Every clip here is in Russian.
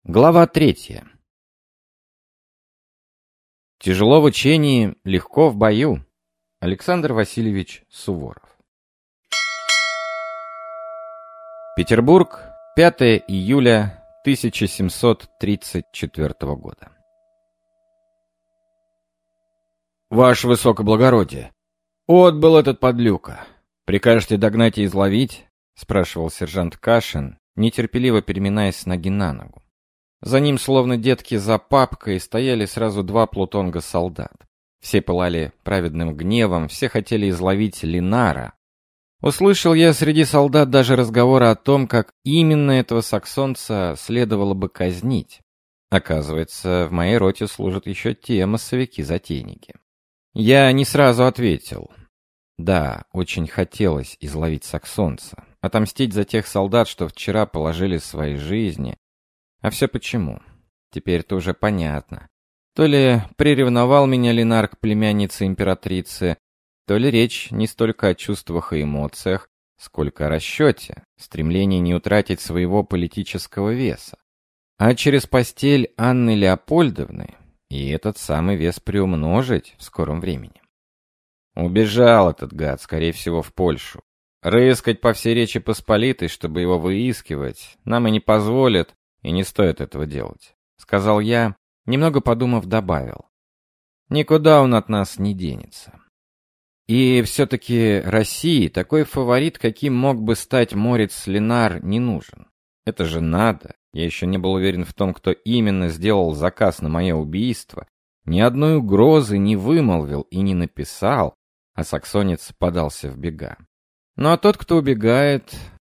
Глава 3. Тяжело в учении, легко в бою. Александр Васильевич Суворов. Петербург, 5 июля 1734 года. Ваше Высокоблагородие, отбыл этот подлюка. Прикажете догнать и изловить? Спрашивал сержант Кашин, нетерпеливо переминаясь с ноги на ногу. За ним, словно детки за папкой, стояли сразу два плутонга солдат. Все пылали праведным гневом, все хотели изловить Линара. Услышал я среди солдат даже разговоры о том, как именно этого саксонца следовало бы казнить. Оказывается, в моей роте служат еще те массовики-затейники. Я не сразу ответил. Да, очень хотелось изловить саксонца, отомстить за тех солдат, что вчера положили свои жизни. А все почему? Теперь-то уже понятно. То ли приревновал меня Линар к племяннице императрицы, то ли речь не столько о чувствах и эмоциях, сколько о расчете, стремлении не утратить своего политического веса. А через постель Анны Леопольдовны и этот самый вес приумножить в скором времени. Убежал этот гад, скорее всего, в Польшу. Рыскать по всей Речи Посполитой, чтобы его выискивать, нам и не позволят, и не стоит этого делать, сказал я, немного подумав, добавил. Никуда он от нас не денется. И все-таки России такой фаворит, каким мог бы стать Морец Линар, не нужен. Это же надо. Я еще не был уверен в том, кто именно сделал заказ на мое убийство. Ни одной угрозы не вымолвил и не написал, а саксонец подался в бега. Ну а тот, кто убегает,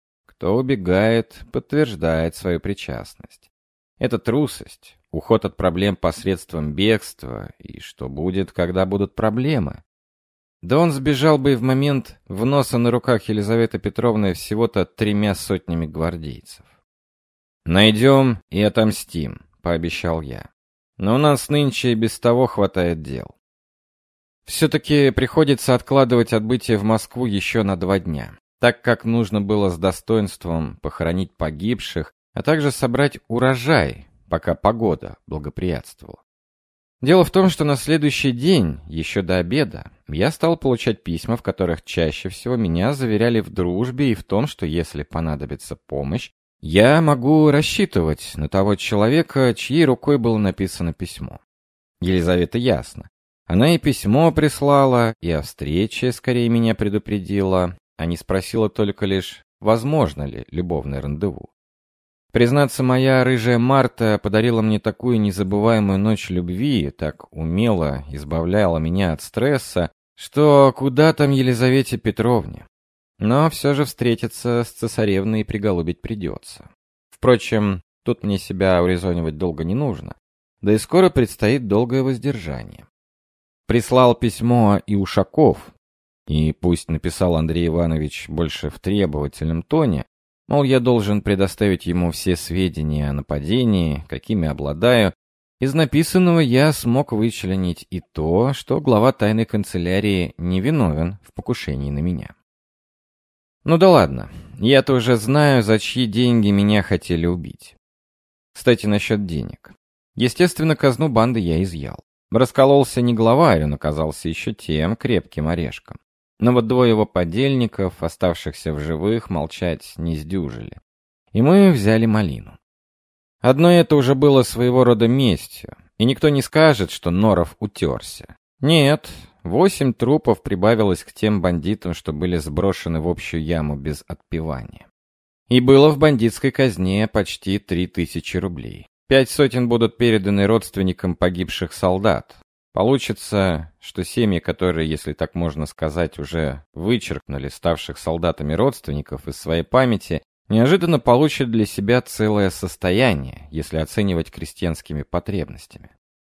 подтверждает свою причастность. Это трусость, уход от проблем посредством бегства, и что будет, когда будут проблемы? Да он сбежал бы и в момент вноса на руках Елизаветы Петровны всего-то 3 сотнями гвардейцев. «Найдем и отомстим», — пообещал я. «Но у нас нынче и без того хватает дел. Все-таки приходится откладывать отбытие в Москву еще на 2 дня. Так как нужно было с достоинством похоронить погибших, а также собрать урожай, пока погода благоприятствовала. Дело в том, что на следующий день, еще до обеда, я стал получать письма, в которых чаще всего меня заверяли в дружбе и в том, что если понадобится помощь, я могу рассчитывать на того человека, чьей рукой было написано письмо. Елизавета ясно. Она и письмо прислала, и о встрече скорее меня предупредила, а не спросила только лишь, возможно ли любовное рандеву. Признаться, моя рыжая Марта подарила мне такую незабываемую ночь любви, так умело избавляла меня от стресса, что куда там Елизавете Петровне. Но все же встретиться с цесаревной и приголубить придется. Впрочем, тут мне себя урезонивать долго не нужно, да и скоро предстоит долгое воздержание. Прислал письмо и Ушаков. И пусть написал Андрей Иванович больше в требовательном тоне, мол, я должен предоставить ему все сведения о нападении, какими обладаю, из написанного я смог вычленить и то, что глава тайной канцелярии не виновен в покушении на меня. Ну да ладно, я-то уже знаю, за чьи деньги меня хотели убить. Кстати, насчет денег. Естественно, казну банды я изъял. Раскололся не главарь, он оказался еще тем крепким орешком. Но вот 2 его подельников, оставшихся в живых, молчать не сдюжили. И мы взяли малину. Одно это уже было своего рода местью, и никто не скажет, что Норов утерся. Нет, 8 трупов прибавилось к тем бандитам, что были сброшены в общую яму без отпевания. И было в бандитской казне почти 3000 рублей. 5 сотен будут переданы родственникам погибших солдат. Получится, что семьи, которые, если так можно сказать, уже вычеркнули ставших солдатами родственников из своей памяти, неожиданно получат для себя целое состояние, если оценивать крестьянскими потребностями.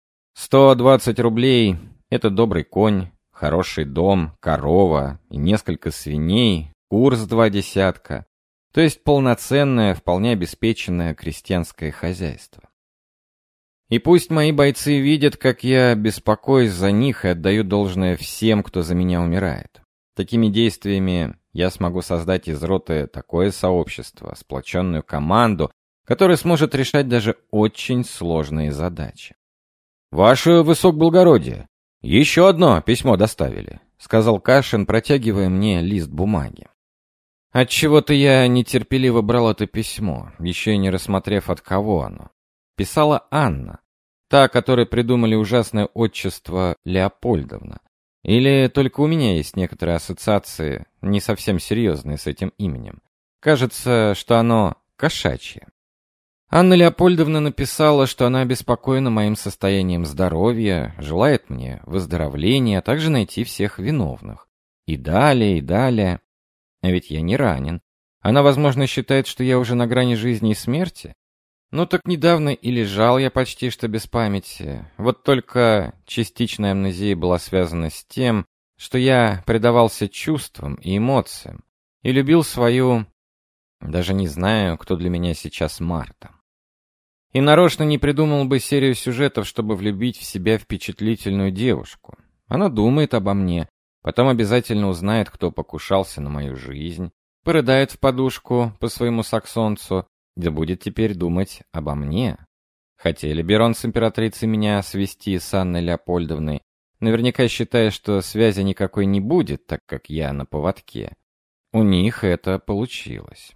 120 рублей – это добрый конь, хороший дом, корова и несколько свиней, кур с 2 десятка, то есть полноценное, вполне обеспеченное крестьянское хозяйство. И пусть мои бойцы видят, как я беспокоюсь за них и отдаю должное всем, кто за меня умирает. Такими действиями я смогу создать из роты такое сообщество, сплоченную команду, который сможет решать даже очень сложные задачи. «Ваше высокоблагородие, еще одно письмо доставили», — сказал Кашин, протягивая мне лист бумаги. Отчего-то я нетерпеливо брал это письмо, еще и не рассмотрев, от кого оно. Писала Анна, та, которой придумали ужасное отчество Леопольдовна. Или только у меня есть некоторые ассоциации, не совсем серьезные с этим именем. Кажется, что оно кошачье. Анна Леопольдовна написала, что она обеспокоена моим состоянием здоровья, желает мне выздоровления, а также найти всех виновных. И далее, и далее. А ведь я не ранен. Она, возможно, считает, что я уже на грани жизни и смерти. Ну так недавно и лежал я почти что без памяти. Вот только частичная амнезия была связана с тем, что я предавался чувствам и эмоциям и любил свою... Даже не знаю, кто для меня сейчас Марта. И нарочно не придумал бы серию сюжетов, чтобы влюбить в себя впечатлительную девушку. Она думает обо мне, потом обязательно узнает, кто покушался на мою жизнь, порыдает в подушку по своему саксонцу, да будет теперь думать обо мне. Хотели Берон с императрицей меня свести с Анной Леопольдовной, наверняка считая, что связи никакой не будет, так как я на поводке. У них это получилось.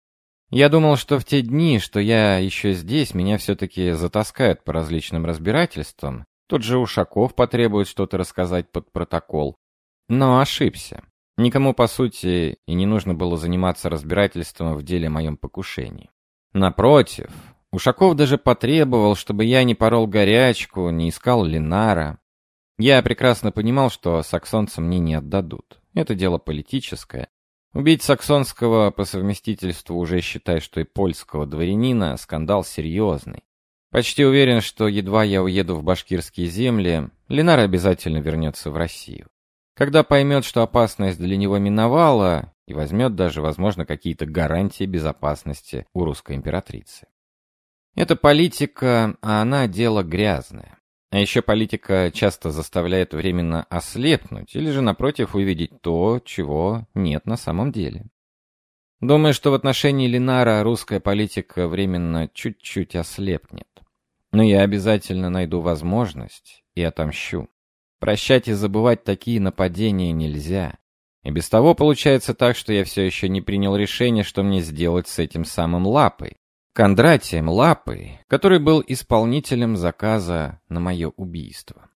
Я думал, что в те дни, что я еще здесь, меня все-таки затаскают по различным разбирательствам. Тот же Ушаков потребует что-то рассказать под протокол. Но ошибся. Никому, по сути, и не нужно было заниматься разбирательством в деле о моем покушении. Напротив, Ушаков даже потребовал, чтобы я не порол горячку, не искал Ленара. Я прекрасно понимал, что саксонцам мне не отдадут. Это дело политическое. Убить саксонского по совместительству, уже считай, что и польского дворянина, скандал серьезный. Почти уверен, что едва я уеду в башкирские земли, Ленар обязательно вернется в Россию. Когда поймет, что опасность для него миновала, и возьмет даже, возможно, какие-то гарантии безопасности у русской императрицы. Это политика, а она дело грязное. А еще политика часто заставляет временно ослепнуть или же, напротив, увидеть то, чего нет на самом деле. Думаю, что в отношении Ленара русская политика временно чуть-чуть ослепнет. Но я обязательно найду возможность и отомщу. Прощать и забывать такие нападения нельзя. И без того получается так, что я все еще не принял решение, что мне сделать с этим самым Лапой. Кондратием Лапой, который был исполнителем заказа на мое убийство.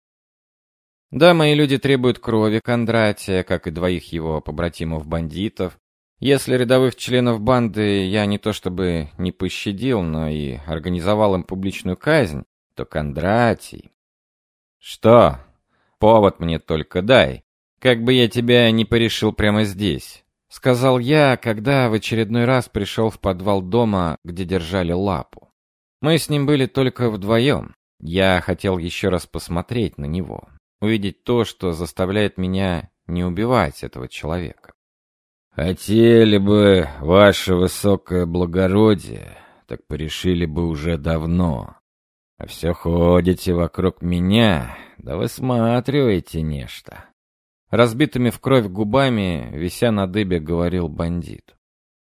Да, мои люди требуют крови Кондратия, как и двоих его побратимов-бандитов. Если рядовых членов банды я не то чтобы не пощадил, но и организовал им публичную казнь, то Кондратий... Что? Повод мне только дай. Как бы я тебя не порешил прямо здесь. — сказал я, когда в очередной раз пришел в подвал дома, где держали Лапу. Мы с ним были только вдвоем. Я хотел еще раз посмотреть на него, увидеть то, что заставляет меня не убивать этого человека. «Хотели бы, ваше высокое благородие, так порешили бы уже давно. А все ходите вокруг меня, да высматриваете нечто». Разбитыми в кровь губами, вися на дыбе, говорил бандит.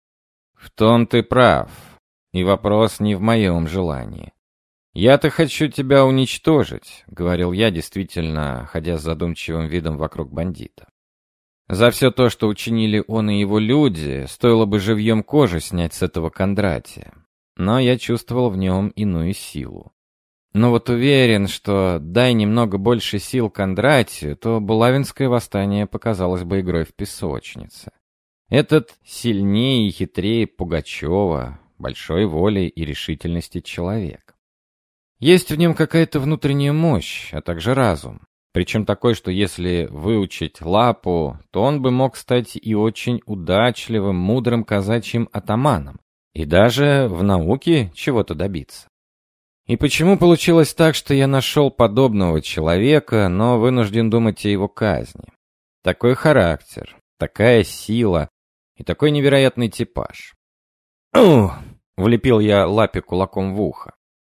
«В том ты прав, и вопрос не в моем желании. Я-то хочу тебя уничтожить», — говорил я, действительно, ходя с задумчивым видом вокруг бандита. За все то, что учинили он и его люди, стоило бы живьем кожи снять с этого Кондратия. Но я чувствовал в нем иную силу. Но вот уверен, что дай немного больше сил Кондратию, то Булавинское восстание показалось бы игрой в песочнице. Этот сильнее и хитрее Пугачева, большой воли и решительности человек. Есть в нем какая-то внутренняя мощь, а также разум. Причем такой, что если выучить Лапу, то он бы мог стать и очень удачливым, мудрым казачьим атаманом, и даже в науке чего-то добиться. И почему получилось так, что я нашел подобного человека, но вынужден думать о его казни? Такой характер, такая сила и такой невероятный типаж. «Ух!» — влепил я Лапе кулаком в ухо.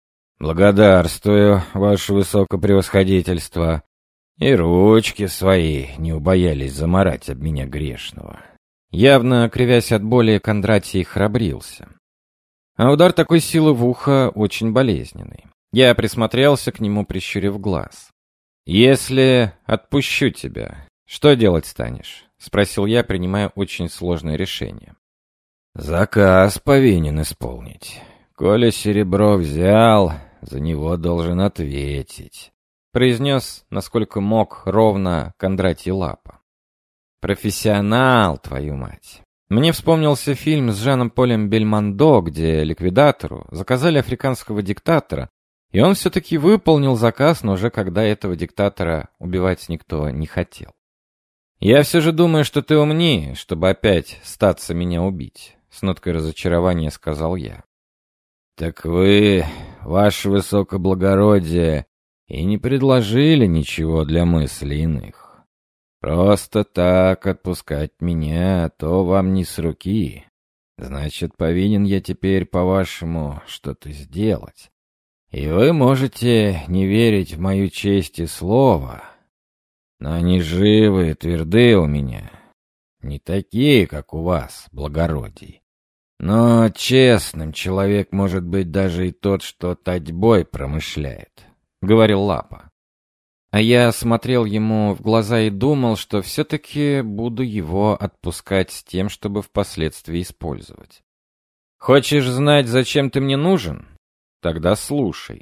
«Благодарствую, ваше высокопревосходительство. И ручки свои не убоялись замарать об меня грешного». Явно, кривясь от боли, Кондратий храбрился. А удар такой силы в ухо очень болезненный. Я присмотрелся к нему, прищурив глаз. «Если отпущу тебя, что делать станешь?» — спросил я, принимая очень сложное решение. «Заказ повинен исполнить. Коля серебро взял, за него должен ответить», — произнес, насколько мог, ровно Кондратий Лапа. «Профессионал, твою мать!» Мне вспомнился фильм с Жаном-Полем Бельмондо, где ликвидатору заказали африканского диктатора, и он все-таки выполнил заказ, но уже когда этого диктатора убивать никто не хотел. «Я все же думаю, что ты умнее, чтобы опять статься меня убить», — с ноткой разочарования сказал я. «Так вы, ваше высокоблагородие, и не предложили ничего для мыслей иных. Просто так отпускать меня, то вам не с руки. Значит, повинен я теперь, по-вашему, что-то сделать. И вы можете не верить в мою честь и слово, но они живы и тверды у меня, не такие, как у вас, благородий. Но честным человек может быть даже и тот, что татьбой промышляет», — говорил Лапа. А я смотрел ему в глаза и думал, что все-таки буду его отпускать с тем, чтобы впоследствии использовать. «Хочешь знать, зачем ты мне нужен? Тогда слушай.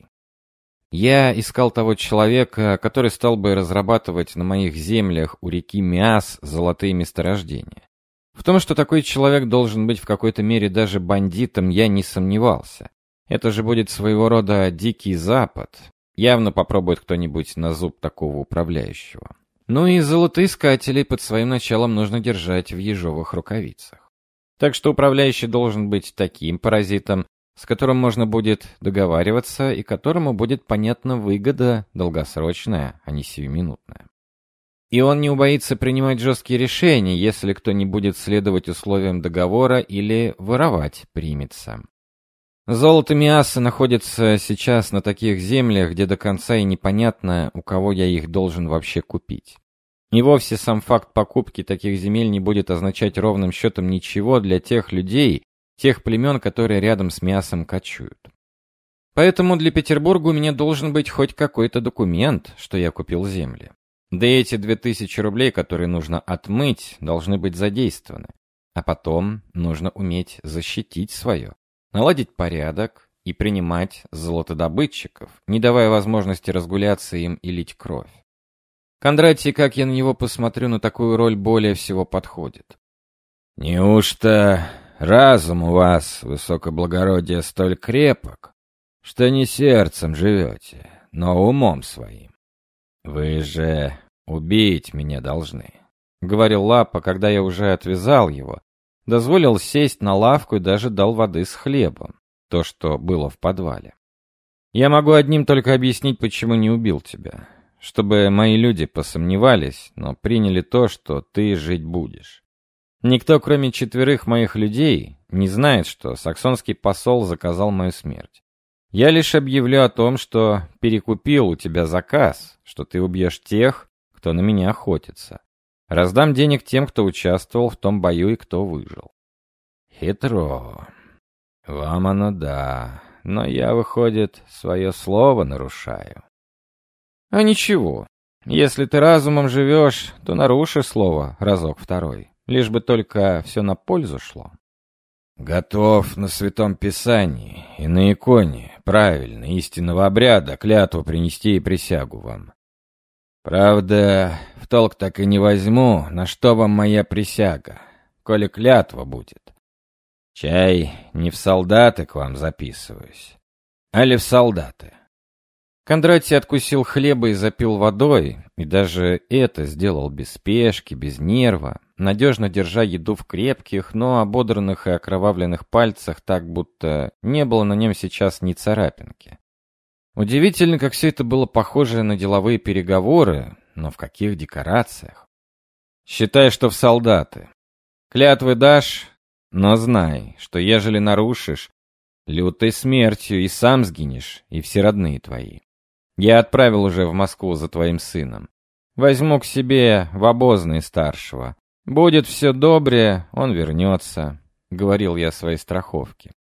Я искал того человека, который стал бы разрабатывать на моих землях у реки Миас золотые месторождения. В том, что такой человек должен быть в какой-то мере даже бандитом, я не сомневался. Это же будет своего рода Дикий Запад. Явно попробует кто-нибудь на зуб такого управляющего. Ну и золотоискателей под своим началом нужно держать в ежовых рукавицах. Так что управляющий должен быть таким паразитом, с которым можно будет договариваться и которому будет понятна выгода долгосрочная, а не сиюминутная. И он не убоится принимать жесткие решения, если кто не будет следовать условиям договора или воровать примется. Золото Миаса находится сейчас на таких землях, где до конца и непонятно, у кого я их должен вообще купить. И вовсе сам факт покупки таких земель не будет означать ровным счетом ничего для тех людей, тех племен, которые рядом с Миасом кочуют. Поэтому для Петербурга у меня должен быть хоть какой-то документ, что я купил земли. Да и эти 2000 рублей, которые нужно отмыть, должны быть задействованы. А потом нужно уметь защитить свое. Наладить порядок и принимать золотодобытчиков, не давая возможности разгуляться им и лить кровь. Кондратий, как я на него посмотрю, на такую роль более всего подходит. «Неужто разум у вас, высокоблагородие, столь крепок, что не сердцем живете, но умом своим? Вы же убить меня должны», — говорил Лапа, когда я уже отвязал его, дозволил сесть на лавку и даже дал воды с хлебом, то, что было в подвале. «Я могу одним только объяснить, почему не убил тебя. Чтобы мои люди посомневались, но приняли то, что ты жить будешь. Никто, кроме 4 моих людей, не знает, что саксонский посол заказал мою смерть. Я лишь объявлю о том, что перекупил у тебя заказ, что ты убьешь тех, кто на меня охотится. Раздам денег тем, кто участвовал в том бою и кто выжил». «Хитро. Вам оно да, но я, выходит, свое слово нарушаю». «А ничего. Если ты разумом живешь, то наруши слово разок-второй, лишь бы только все на пользу шло». «Готов на Святом Писании и на иконе, правильно, истинного обряда, клятву принести и присягу вам. Правда, в толк так и не возьму, на что вам моя присяга, коли клятва будет. Чай, не в солдаты к вам записываюсь, а ли в солдаты». Кондратий откусил хлеба и запил водой, и даже это сделал без спешки, без нерва, надежно держа еду в крепких, но ободранных и окровавленных пальцах так, будто не было на нем сейчас ни царапинки. Удивительно, как все это было похоже на деловые переговоры, но в каких декорациях. «Считай, что в солдаты. Клятвы дашь, но знай, что ежели нарушишь, лютой смертью и сам сгинешь, и все родные твои. Я отправил уже в Москву за твоим сыном. Возьму к себе в обозный старшего. Будет все добре, он вернется», — говорил я своей страховке.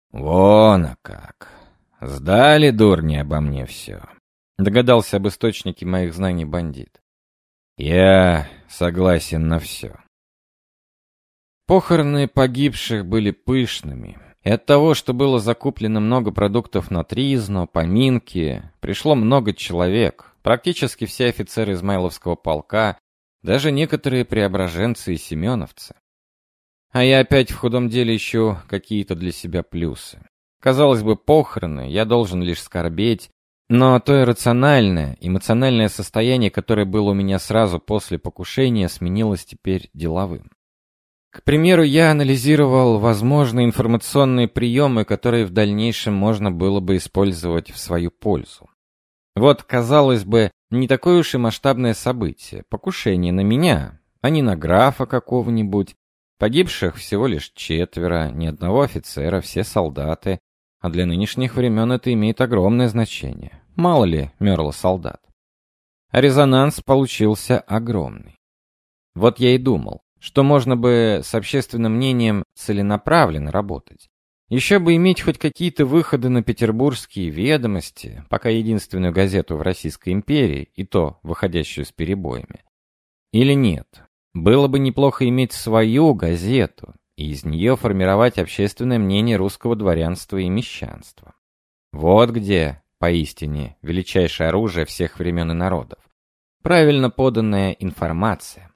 Вон, а как. Сдали дурни обо мне все. Догадался об источнике моих знаний бандит. Я согласен на все. Похороны погибших были пышными. И от того, что было закуплено много продуктов на тризну, поминки, пришло много человек, практически все офицеры Измайловского полка, даже некоторые преображенцы и семеновцы. А я опять в худом деле ищу какие-то для себя плюсы. Казалось бы, похороны, я должен лишь скорбеть, но то иррациональное, эмоциональное состояние, которое было у меня сразу после покушения, сменилось теперь деловым. К примеру, я анализировал возможные информационные приемы, которые в дальнейшем можно было бы использовать в свою пользу. Вот, казалось бы, не такое уж и масштабное событие. Покушение на меня, а не на графа какого-нибудь. Погибших всего лишь 4, ни одного офицера, все солдаты. А для нынешних времен это имеет огромное значение. Мало ли мерло солдат. А резонанс получился огромный. Вот я и думал, что можно бы с общественным мнением целенаправленно работать. Еще бы иметь хоть какие-то выходы на петербургские ведомости, пока единственную газету в Российской империи, и то выходящую с перебоями. Или нет, было бы неплохо иметь свою газету, и из нее формировать общественное мнение русского дворянства и мещанства. Вот где, поистине, величайшее оружие всех времен и народов. Правильно поданная информация.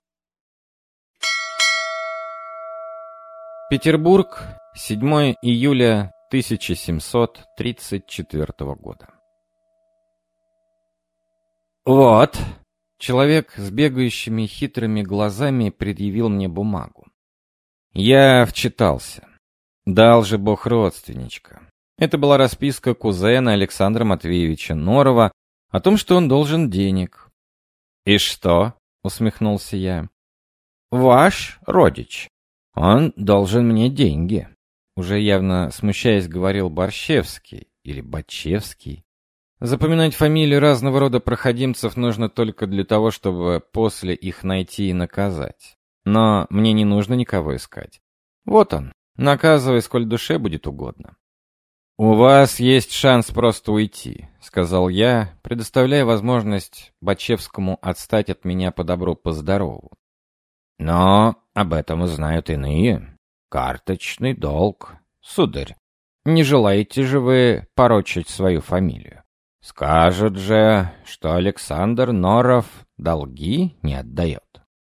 Петербург, 7 июля 1734 года. «Вот!» Человек с бегающими хитрыми глазами предъявил мне бумагу. Я вчитался. Дал же бог родственничка. Это была расписка кузена Александра Матвеевича Норова о том, что он должен денег. «И что?» — усмехнулся я. «Ваш родич. Он должен мне деньги», — уже явно смущаясь говорил Борщевский или Бачевский. Запоминать фамилии разного рода проходимцев нужно только для того, чтобы после их найти и наказать. Но мне не нужно никого искать. Вот он, наказывай, сколь душе будет угодно. «У вас есть шанс просто уйти», — сказал я, предоставляя возможность Бачевскому отстать от меня по добру, по здорову. «Но об этом узнают иные. Карточный долг, сударь. Не желаете же вы порочить свою фамилию? Скажут же, что Александр Норов долги не отдает».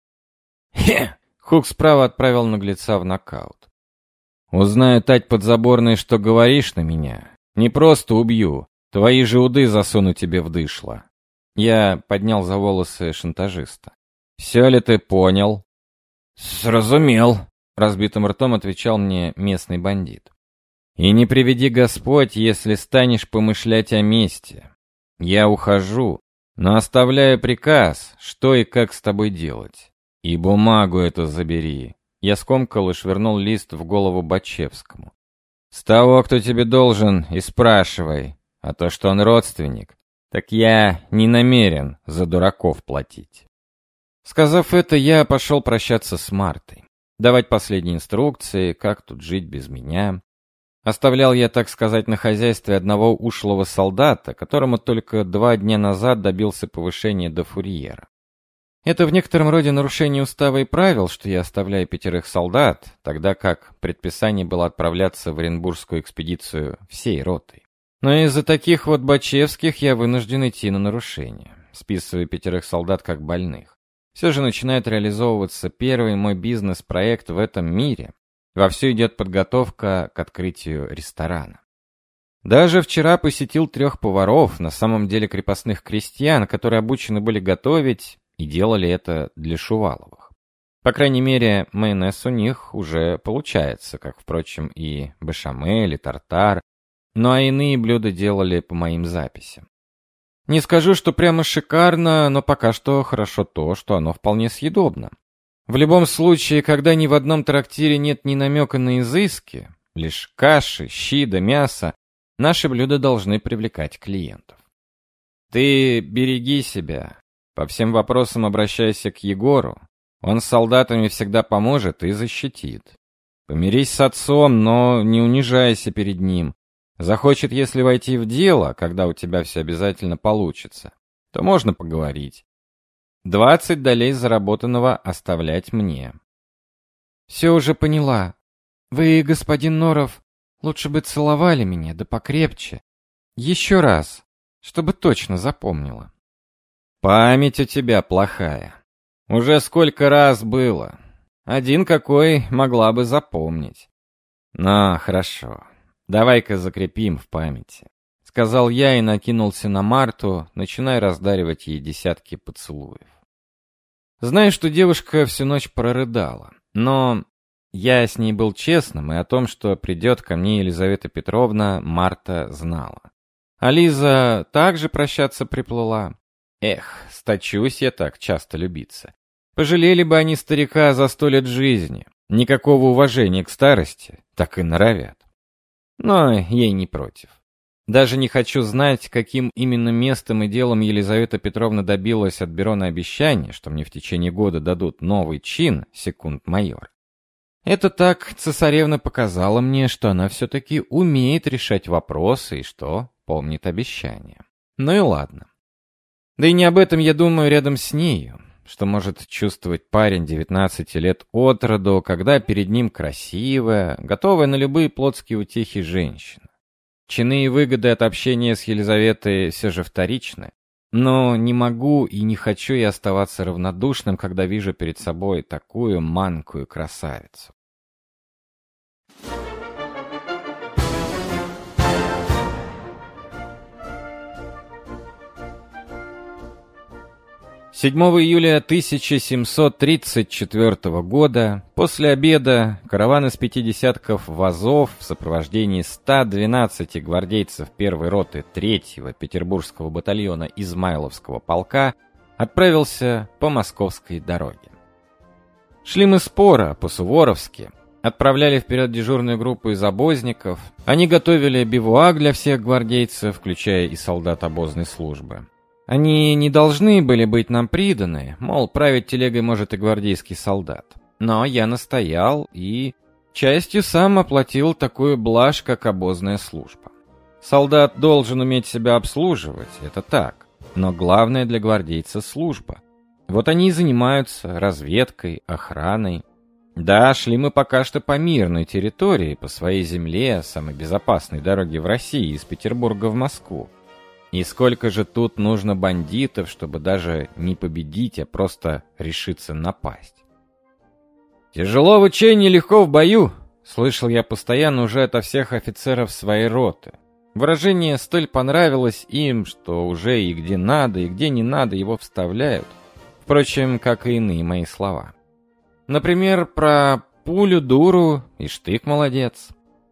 «Хе!» — Хук справа отправил наглеца в нокаут. «Узнаю, тать подзаборный, что говоришь на меня. Не просто убью, твои же уды засуну тебе в дышло». Я поднял за волосы шантажиста. «Все ли ты понял?» «Сразумел», — разбитым ртом отвечал мне местный бандит. «И не приведи Господь, если станешь помышлять о мести. Я ухожу, но оставляю приказ, что и как с тобой делать. И бумагу эту забери». Я скомкал и швырнул лист в голову Бачевскому. «С того, кто тебе должен, и спрашивай. А то, что он родственник, так я не намерен за дураков платить». Сказав это, я пошел прощаться с Мартой. Давать последние инструкции, как тут жить без меня. Оставлял я, так сказать, на хозяйстве одного ушлого солдата, которому только 2 дня назад добился повышения до фурьера. Это в некотором роде нарушение устава и правил, что я оставляю 5 солдат, тогда как предписание было отправляться в Оренбургскую экспедицию всей ротой. Но из-за таких вот Бачевских я вынужден идти на нарушение, списывая 5 солдат как больных. Все же начинает реализовываться первый мой бизнес-проект в этом мире. Вовсю идет подготовка к открытию ресторана. Даже вчера посетил 3 поваров, на самом деле крепостных крестьян, которые обучены были готовить и делали это для Шуваловых. По крайней мере, майонез у них уже получается, как, впрочем, и бешамель, и тартар, ну а иные блюда делали по моим записям. Не скажу, что прямо шикарно, но пока что хорошо то, что оно вполне съедобно. В любом случае, когда ни в одном трактире нет ни намека на изыски, лишь каши, щи да мясо, наши блюда должны привлекать клиентов. Ты береги себя. По всем вопросам обращайся к Егору. Он с солдатами всегда поможет и защитит. Помирись с отцом, но не унижайся перед ним. Захочет, если войти в дело, когда у тебя все обязательно получится, то можно поговорить. 20 долей заработанного оставлять мне. Все уже поняла. Вы, господин Норов, лучше бы целовали меня, да покрепче. Еще раз, чтобы точно запомнила. Память у тебя плохая. Уже сколько раз было. Один какой могла бы запомнить. Ну, хорошо. Давай-ка закрепим в памяти. Сказал я и накинулся на Марту, начиная раздаривать ей десятки поцелуев. Знаю, что девушка всю ночь прорыдала, но я с ней был честным, и о том, что придет ко мне Елизавета Петровна, Марта знала. А Лиза также прощаться приплыла. Эх, сточусь я так часто любиться. Пожалели бы они старика за 100 лет жизни. Никакого уважения к старости, так и норовят. Но ей не против. Даже не хочу знать, каким именно местом и делом Елизавета Петровна добилась от Берона обещания, что мне в течение года дадут новый чин, секунд-майор. Это так цесаревна показала мне, что она все-таки умеет решать вопросы и что помнит обещания. Ну и ладно. Да и не об этом я думаю рядом с нею, что может чувствовать парень 19 лет от роду, когда перед ним красивая, готовая на любые плотские утехи женщина. Чины и выгоды от общения с Елизаветой все же вторичны, но не могу и не хочу я оставаться равнодушным, когда вижу перед собой такую манкую красавицу. «7 июля 1734 года, после обеда, караван из 50 вазов в сопровождении 112 гвардейцев первой роты 3-го Петербургского батальона Измайловского полка отправился по московской дороге. Шли мы споро, по-суворовски, отправляли вперед дежурную группу из обозников, они готовили бивуак для всех гвардейцев, включая и солдат обозной службы. Они не должны были быть нам приданы, мол, править телегой может и гвардейский солдат. Но я настоял и частью сам оплатил такую блажь, как обозная служба. Солдат должен уметь себя обслуживать, это так, но главное для гвардейца служба. Вот они и занимаются разведкой, охраной. Да, шли мы пока что по мирной территории, по своей земле, самой безопасной дороге в России, из Петербурга в Москву. И сколько же тут нужно бандитов, чтобы даже не победить, а просто решиться напасть. «Тяжело в учении, легко в бою», — слышал я постоянно уже ото всех офицеров своей роты. Выражение столь понравилось им, что уже и где надо, и где не надо его вставляют. Впрочем, как и иные мои слова. Например, про пулю дуру и штык молодец.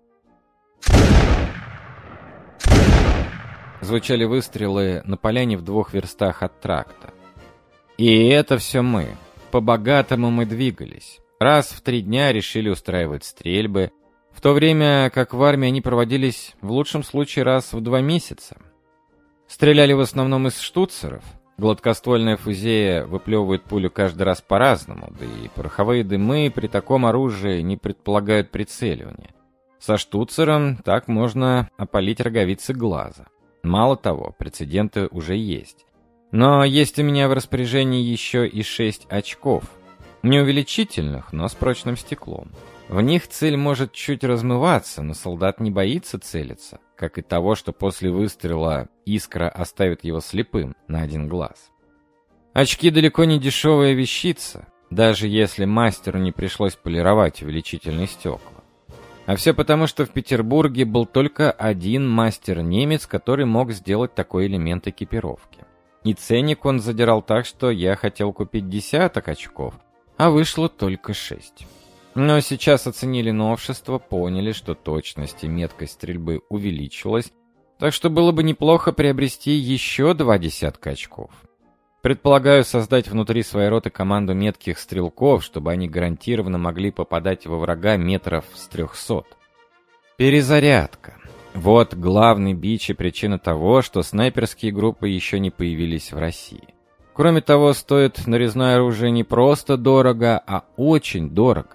Звучали выстрелы на поляне в 2 верстах от тракта. И это все мы. По-богатому мы двигались. Раз в 3 дня решили устраивать стрельбы, в то время как в армии они проводились в лучшем случае раз в 2 месяца. Стреляли в основном из штуцеров. Гладкоствольная фузея выплевывает пулю каждый раз по-разному, да и пороховые дымы при таком оружии не предполагают прицеливания. Со штуцером так можно опалить роговицы глаза. Мало того, прецеденты уже есть. Но есть у меня в распоряжении еще и 6 очков. Не увеличительных, но с прочным стеклом. В них цель может чуть размываться, но солдат не боится целиться, как и того, что после выстрела искра оставит его слепым на 1 глаз. Очки далеко не дешевая вещица, даже если мастеру не пришлось полировать увеличительные стекла. А все потому, что в Петербурге был только один мастер-немец, который мог сделать такой элемент экипировки. И ценник он задирал так, что я хотел купить 10 очков, а вышло только 6. Но сейчас оценили новшество, поняли, что точность и меткость стрельбы увеличилась, так что было бы неплохо приобрести еще 2 десятка очков. Предполагаю создать внутри своей роты команду метких стрелков, чтобы они гарантированно могли попадать во врага метров с 300. Перезарядка. Вот главный бич и причина того, что снайперские группы еще не появились в России. Кроме того, стоит нарезное оружие не просто дорого, а очень дорого.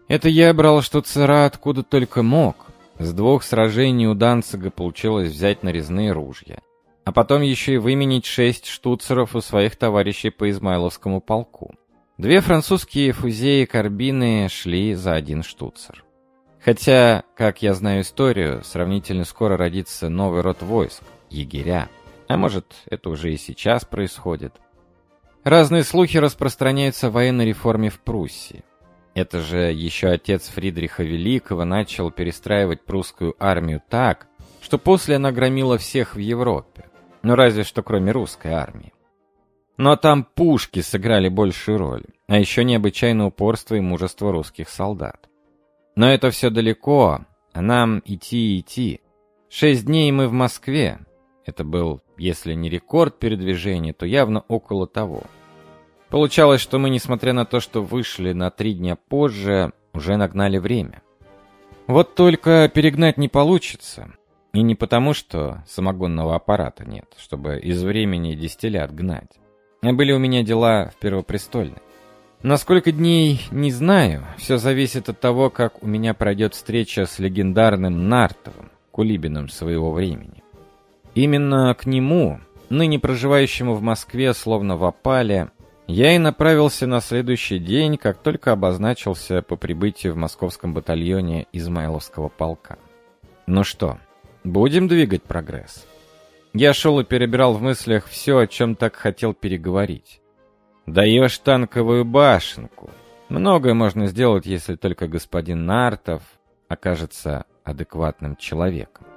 Это я брал штуцера откуда только мог. С 2 сражений у Данцига получилось взять нарезные ружья. А потом еще и выменить 6 штуцеров у своих товарищей по Измайловскому полку. 2 французские фузеи и карбины шли за 1 штуцер. Хотя, как я знаю историю, сравнительно скоро родится новый род войск — егеря. А может, это уже и сейчас происходит. Разные слухи распространяются о военной реформе в Пруссии. Это же еще отец Фридриха Великого начал перестраивать прусскую армию так, что после она громила всех в Европе. Ну разве что кроме русской армии. Но там пушки сыграли большую роль, а еще необычайное упорство и мужество русских солдат. Но это все далеко, а нам идти и идти. 6 дней мы в Москве. Это был, если не рекорд передвижения, то явно около того. Получалось, что мы, несмотря на то, что вышли на 3 дня позже, уже нагнали время. Вот только перегнать не получится. И не потому, что самогонного аппарата нет, чтобы из времени дистиллят гнать. А были у меня дела в Первопрестольной. На сколько дней, не знаю. Все зависит от того, как у меня пройдет встреча с легендарным Нартовым, кулибином своего времени. Именно к нему, ныне проживающему в Москве словно в опале, я и направился на следующий день, как только обозначился по прибытию в московском батальоне Измайловского полка. Ну что, будем двигать прогресс? Я шел и перебирал в мыслях все, о чем так хотел переговорить. Даешь танковую башенку. Многое можно сделать, если только господин Нартов окажется адекватным человеком.